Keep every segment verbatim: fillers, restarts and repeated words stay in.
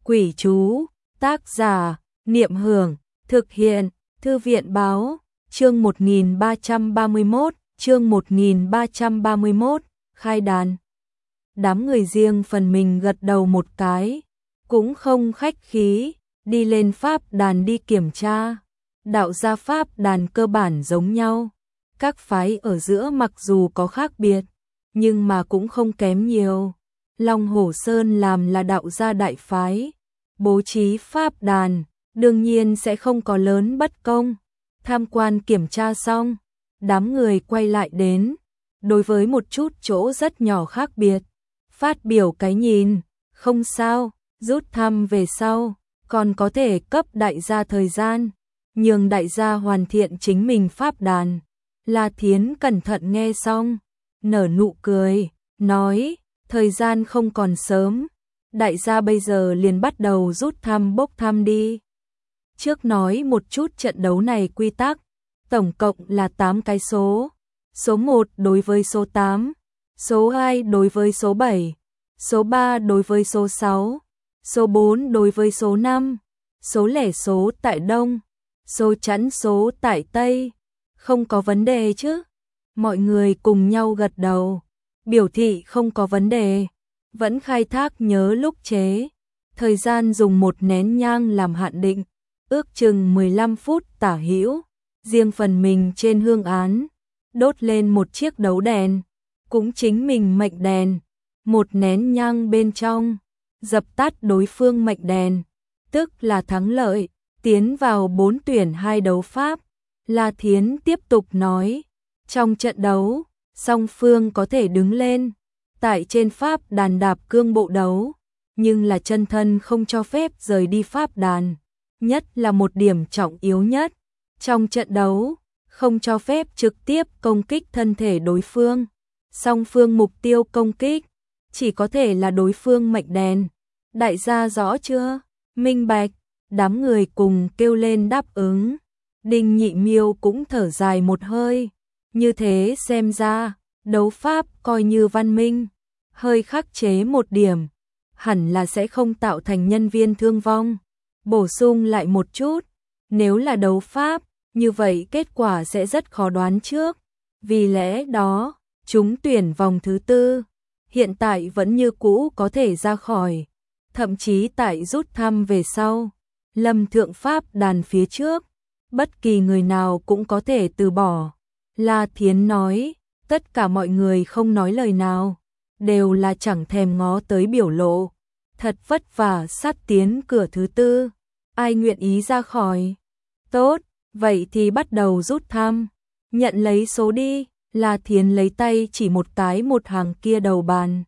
Quỷ chú, tác giả, Niệm Hưởng, thực hiện, Thư viện báo, chương một nghìn ba trăm ba mươi mốt, chương một nghìn ba trăm ba mươi mốt, khai đàn. Đám người riêng phần mình gật đầu một cái, cũng không khách khí, đi lên pháp đàn đi kiểm tra. Đạo gia pháp đàn cơ bản giống nhau, các phái ở giữa mặc dù có khác biệt, nhưng mà cũng không kém nhiều. Long Hổ Sơn làm là đạo gia đại phái, bố trí pháp đàn, đương nhiên sẽ không có lớn bất công. Tham quan kiểm tra xong, đám người quay lại đến, đối với một chút chỗ rất nhỏ khác biệt, phát biểu cái nhìn, không sao, rút thăm về sau, còn có thể cấp đại gia thời gian, nhường đại gia hoàn thiện chính mình pháp đàn. La Thiến cẩn thận nghe xong, nở nụ cười, nói, thời gian không còn sớm, đại gia bây giờ liền bắt đầu rút thăm bốc thăm đi. Trước nói một chút trận đấu này quy tắc, tổng cộng là tám cái số. Số một đối với số tám, số hai đối với số bảy, số ba đối với số sáu, số bốn đối với số năm, số lẻ số tại đông, số chẵn số tại tây. Không có vấn đề chứ? Mọi người cùng nhau gật đầu, biểu thị không có vấn đề. Vẫn khai thác nhớ lúc chế, thời gian dùng một nén nhang làm hạn định, ước chừng mười lăm phút tả hữu. Riêng phần mình trên hương án, đốt lên một chiếc đấu đèn, cũng chính mình mệnh đèn, một nén nhang bên trong, dập tắt đối phương mệnh đèn, tức là thắng lợi, tiến vào bốn tuyển hai đấu pháp. La Thiến tiếp tục nói, trong trận đấu, song phương có thể đứng lên, tại trên pháp đàn đạp cương bộ đấu, nhưng là chân thân không cho phép rời đi pháp đàn, nhất là một điểm trọng yếu nhất. Trong trận đấu, không cho phép trực tiếp công kích thân thể đối phương, song phương mục tiêu công kích, chỉ có thể là đối phương mệnh đèn. Đại gia rõ chưa? Minh bạch, đám người cùng kêu lên đáp ứng. Đinh Nhị Miêu cũng thở dài một hơi, như thế xem ra, đấu pháp coi như văn minh, hơi khắc chế một điểm, hẳn là sẽ không tạo thành nhân viên thương vong. Bổ sung lại một chút, nếu là đấu pháp, như vậy kết quả sẽ rất khó đoán trước. Vì lẽ đó, chúng tuyển vòng thứ tư, hiện tại vẫn như cũ có thể ra khỏi, thậm chí tại rút thăm về sau, lâm thượng pháp đàn phía trước, bất kỳ người nào cũng có thể từ bỏ. La Thiến nói, tất cả mọi người không nói lời nào, đều là chẳng thèm ngó tới biểu lộ. Thật vất vả sát tiến cửa thứ tư, ai nguyện ý ra khỏi? Tốt, vậy thì bắt đầu rút thăm, nhận lấy số đi. La Thiến lấy tay chỉ một cái một hàng kia đầu bàn.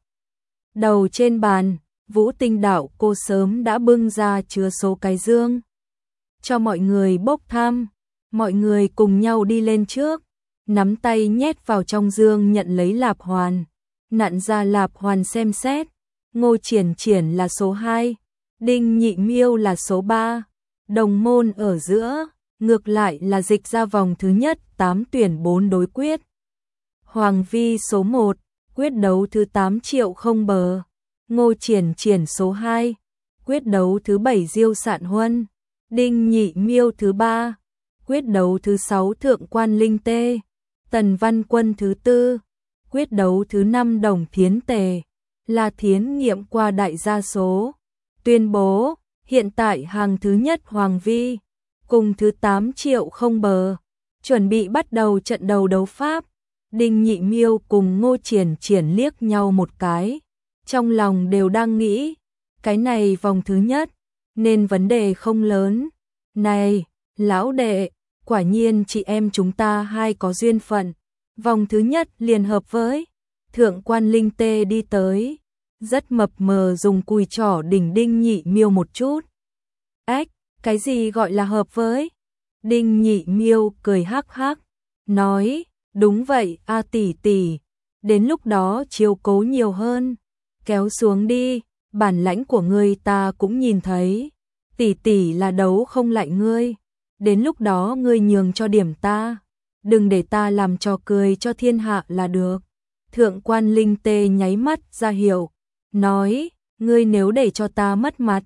Đầu trên bàn, Vũ Tinh đạo cô sớm đã bưng ra chứa số cái dương, cho mọi người bốc thăm. Mọi người cùng nhau đi lên trước, nắm tay nhét vào trong dương nhận lấy lạp hoàn, nặn ra lạp hoàn xem xét. Ngô Triển Triển là số hai, Đinh Nhị Miêu là số ba, đồng môn ở giữa, ngược lại là dịch ra vòng thứ nhất tám tuyển bốn đối quyết. Hoàng Vi số một, quyết đấu thứ tám Triệu Không Bờ, Ngô Triển Triển số hai, quyết đấu thứ bảy Diêu Sạn Huân, Đinh Nhị Miêu thứ ba, quyết đấu thứ sáu Thượng Quan Linh Tê, Tần Văn Quân thứ tư, quyết đấu thứ năm Đồng Thiến Tề. La Thiến nghiệm qua đại gia số, tuyên bố, hiện tại hàng thứ nhất Hoàng Vi, cùng thứ tám Triệu Không Bờ, chuẩn bị bắt đầu trận đầu đấu pháp. Đinh Nhị Miêu cùng Ngô Triển Triển liếc nhau một cái, trong lòng đều đang nghĩ, cái này vòng thứ nhất, nên vấn đề không lớn. Này, lão đệ, quả nhiên chị em chúng ta hai có duyên phận, vòng thứ nhất liền hợp với. Thượng Quan Linh Tê đi tới, rất mập mờ dùng cùi trỏ đỉnh Đinh Nhị Miêu một chút. Ếch, cái gì gọi là hợp với? Đinh Nhị Miêu cười hắc hắc, nói, đúng vậy a tỷ tỷ, đến lúc đó chiếu cố nhiều hơn, kéo xuống đi, bản lãnh của ngươi ta cũng nhìn thấy, tỷ tỷ là đấu không lại ngươi, đến lúc đó ngươi nhường cho điểm ta, đừng để ta làm trò cười cho thiên hạ là được. Thượng Quan Linh Tê nháy mắt ra hiệu, nói, ngươi nếu để cho ta mất mặt,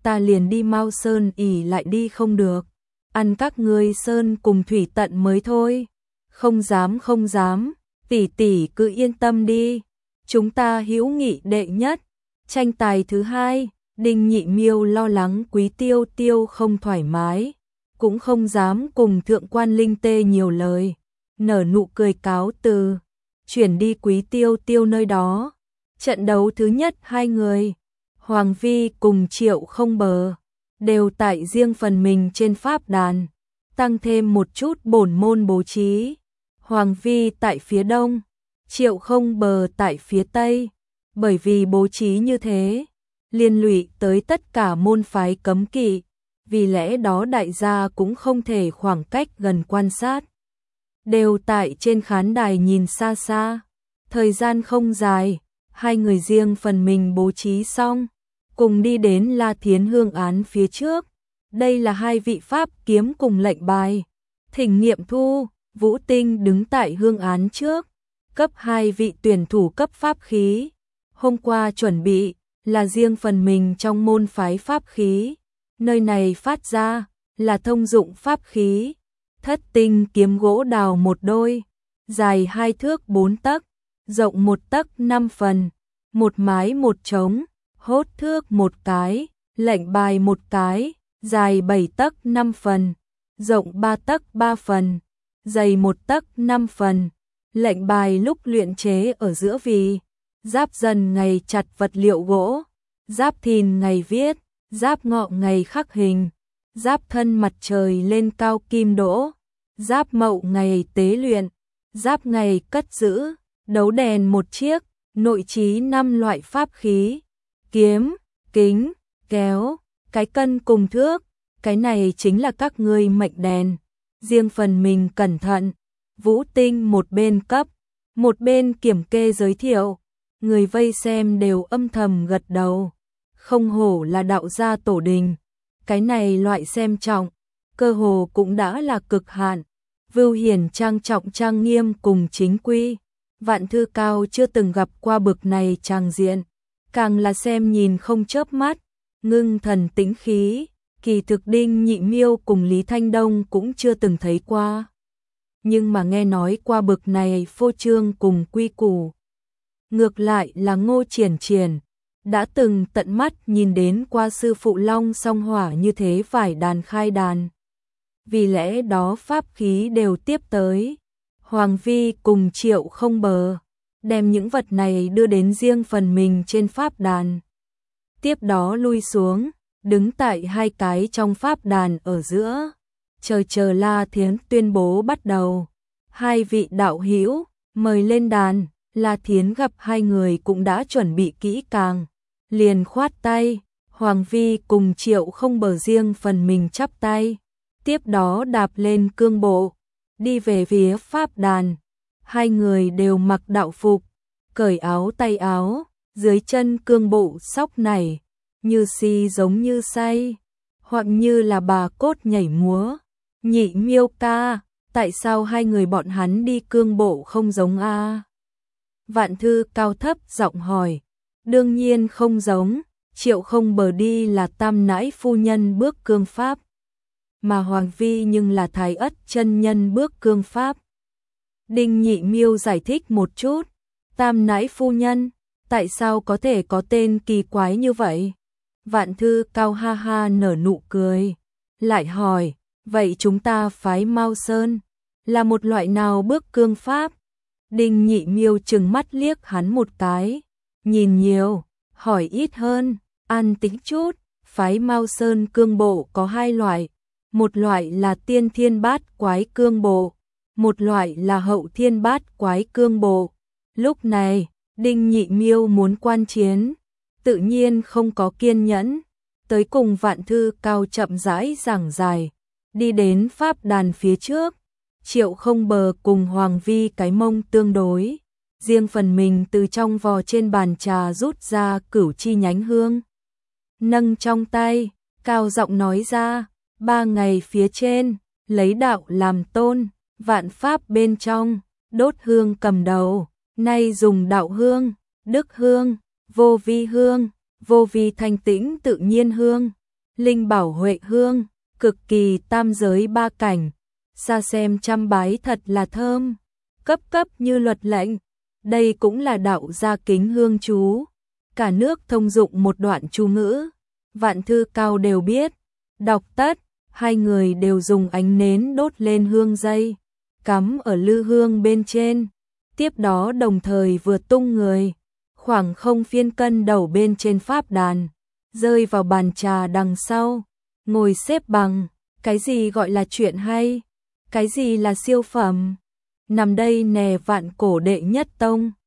ta liền đi Mao Sơn ỉ lại đi không được, ăn các ngươi sơn cùng thủy tận mới thôi. Không dám không dám, tỷ tỷ cứ yên tâm đi, chúng ta hữu nghị đệ nhất, tranh tài thứ hai. Đinh Nhị Miêu lo lắng Quý Tiêu Tiêu không thoải mái, cũng không dám cùng thượng quan Linh Tê nhiều lời, nở nụ cười cáo từ, chuyển đi Quý Tiêu Tiêu nơi đó. Trận đấu thứ nhất hai người, Hoàng Vi cùng Triệu Không Bờ, đều tại riêng phần mình trên pháp đàn, tăng thêm một chút bổn môn bố trí. Hoàng Vi tại phía đông, Triệu Không Bờ tại phía tây, bởi vì bố trí như thế, liên lụy tới tất cả môn phái cấm kỵ, vì lẽ đó đại gia cũng không thể khoảng cách gần quan sát. Đều tại trên khán đài nhìn xa xa, thời gian không dài, hai người riêng phần mình bố trí xong, cùng đi đến La Thiến hương án phía trước. Đây là hai vị pháp kiếm cùng lệnh bài, thỉnh nghiệm thu. Vũ Tinh đứng tại hương án trước, cấp hai vị tuyển thủ cấp pháp khí. Hôm qua chuẩn bị là riêng phần mình trong môn phái pháp khí, nơi này phát ra là thông dụng pháp khí. Thất tinh kiếm gỗ đào một đôi, dài hai thước bốn tấc, rộng một tấc năm phần, một mái một trống, hốt thước một cái, lệnh bài một cái, dài bảy tấc năm phần, rộng ba tấc ba phần, dày một tấc năm phần. Lệnh bài lúc luyện chế ở giữa vì giáp dần ngày chặt vật liệu gỗ, giáp thìn ngày viết, giáp ngọ ngày khắc hình, giáp thân mặt trời lên cao kim đỗ, giáp mậu ngày tế luyện, giáp ngày cất giữ, đấu đèn một chiếc, nội trí năm loại pháp khí, kiếm, kính, kéo, cái cân cùng thước, cái này chính là các ngươi mệnh đèn, riêng phần mình cẩn thận. Vũ Tinh một bên cấp, một bên kiểm kê giới thiệu, người vây xem đều âm thầm gật đầu. Không hổ là đạo gia tổ đình, cái này loại xem trọng, cơ hồ cũng đã là cực hạn. Vưu Hiền trang trọng trang nghiêm cùng chính quy, Vạn Thư Cao chưa từng gặp qua bực này tràng diện, càng là xem nhìn không chớp mắt, ngưng thần tĩnh khí, kỳ thực Đinh Nhị Miêu cùng Lý Thanh Đông cũng chưa từng thấy qua. Nhưng mà nghe nói qua bực này phô trương cùng quy củ. Ngược lại là Ngô Triển Triển, đã từng tận mắt nhìn đến qua sư phụ Long Song Hỏa như thế phải đàn khai đàn. Vì lẽ đó pháp khí đều tiếp tới. Hoàng Vi cùng Triệu Không Bờ, đem những vật này đưa đến riêng phần mình trên pháp đàn. Tiếp đó lui xuống, đứng tại hai cái trong pháp đàn ở giữa. Chờ chờ La Thiến tuyên bố bắt đầu. Hai vị đạo hữu mời lên đàn. La Thiến gặp hai người cũng đã chuẩn bị kỹ càng, liền khoát tay. Hoàng Vi cùng Triệu Không Bờ riêng phần mình chắp tay, tiếp đó đạp lên cương bộ, đi về phía pháp đàn. Hai người đều mặc đạo phục, cởi áo tay áo, dưới chân cương bộ sóc nảy, như si giống như say, hoặc như là bà cốt nhảy múa. Nhị Miêu ca, tại sao hai người bọn hắn đi cương bộ không giống a? Vạn Thư Cao thấp giọng hỏi. Đương nhiên không giống, Triệu Không Bờ đi là tam nãi phu nhân bước cương pháp, mà Hoàng Vi nhưng là Thái Ất chân nhân bước cương pháp. Đinh Nhị Miêu giải thích một chút. Tam nãi phu nhân, tại sao có thể có tên kỳ quái như vậy? Vạn Thư Cao ha ha nở nụ cười, lại hỏi, vậy chúng ta phái Mao Sơn là một loại nào bước cương pháp? Đinh Nhị Miêu trừng mắt liếc hắn một cái, nhìn nhiều, hỏi ít hơn, an tĩnh chút. Phái Mao Sơn cương bộ có hai loại, một loại là tiên thiên bát quái cương bộ, một loại là hậu thiên bát quái cương bộ. Lúc này, Đinh Nhị Miêu muốn quan chiến, tự nhiên không có kiên nhẫn, tới cùng Vạn Thư Cao chậm rãi giảng giải, đi đến pháp đàn phía trước. Triệu Không Bờ cùng Hoàng Vi cái mông tương đối, riêng phần mình từ trong vò trên bàn trà rút ra cửu chi nhánh hương, nâng trong tay, cao giọng nói ra, ba ngày phía trên, lấy đạo làm tôn, vạn pháp bên trong, đốt hương cầm đầu, nay dùng đạo hương, đức hương, vô vi hương, vô vi thanh tĩnh tự nhiên hương, linh bảo huệ hương, cực kỳ tam giới ba cảnh, xa xem trăm bái thật là thơm, cấp cấp như luật lệnh. Đây cũng là đạo gia kính hương chú, cả nước thông dụng một đoạn chú ngữ, vạn thư cao đều biết, đọc tất, hai người đều dùng ánh nến đốt lên hương dây, cắm ở lư hương bên trên, tiếp đó đồng thời vừa tung người, khoảng không phiên cân đầu bên trên pháp đàn, rơi vào bàn trà đằng sau, ngồi xếp bằng, cái gì gọi là chuyện hay, cái gì là siêu phẩm, nằm đây nè vạn cổ đệ nhất tông.